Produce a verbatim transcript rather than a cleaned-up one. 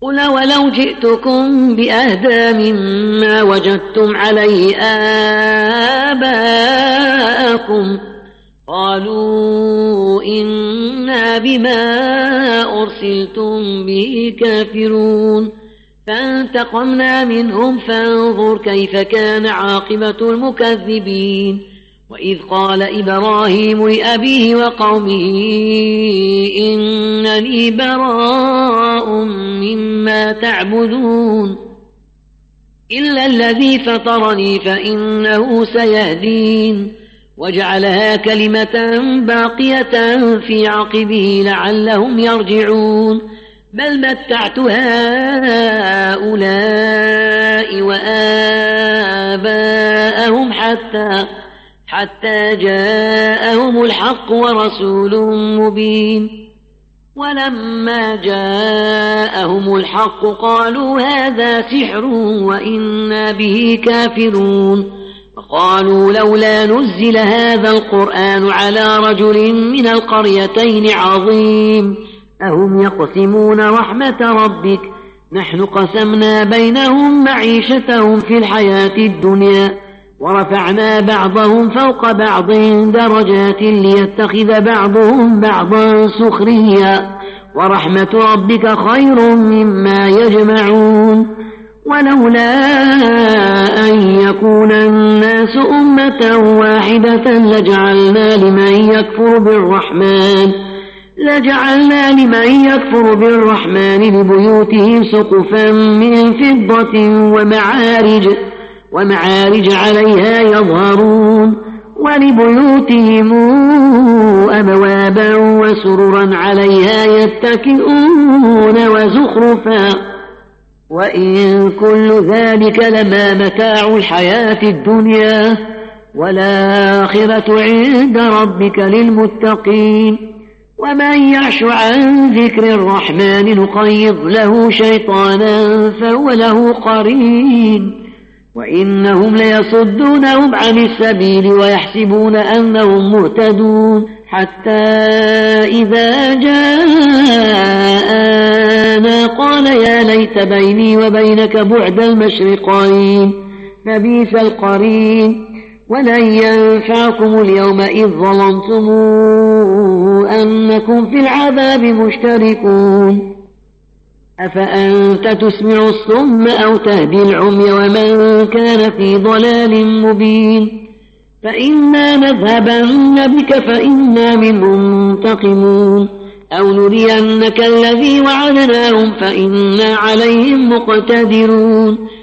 قل ولو جئتكم بأهدى مما وجدتم عليه آباءكم قالوا إنا بما أرسلتم به كافرون فانتقمنا منهم فانظر كيف كان عاقبة المكذبين وإذ قال إبراهيم لأبيه وقومه إنني براء مما تعبدون إلا الذي فطرني فإنه سيهدين وجعلها كلمة باقية في عقبه لعلهم يرجعون بل متعت هؤلاء وآباءهم حتى حتى جاءهم الحق ورسول مبين ولما جاءهم الحق قالوا هذا سحر وإنا به كافرون وقالوا لولا نزل هذا القرآن على رجل من القريتين عظيم أهم يقسمون رحمة ربك نحن قسمنا بينهم معيشتهم في الحياة الدنيا ورفعنا بعضهم فوق بعض درجات ليتخذ بعضهم بعضا سخريا ورحمة ربك خير مما يجمعون ولولا أن يكون الناس أمة واحدة لجعلنا لمن يكفر بالرحمن لجعلنا لمن يكفر بالرحمن لبيوتهم سقفا من فضة ومعارج ومعارج عليها يظهرون ولبيوتهم أبوابا وسررا عليها يتكئون وزخرفا وإن كل ذلك لما متاع الحياة الدنيا والآخرة عند ربك للمتقين ومن يعش عن ذكر الرحمن نقيض له شيطانا فهو له قرين وإنهم ليصدونهم عن السبيل ويحسبون أنهم مهتدون حتى إذا جاءنا قال يا ليت بيني وبينك بعد المشرقين فبئس القرين ولن ينفعكم اليوم إذ ظلمتم أنكم في العذاب مشتركون أفأنت تسمع الصم أو تهدي العمي ومن كان في ضلال مبين فإنا نذهبن بك فإنا منهم منتقمون أو نرينك الذي وعدناهم فإنا عليهم مقتدرون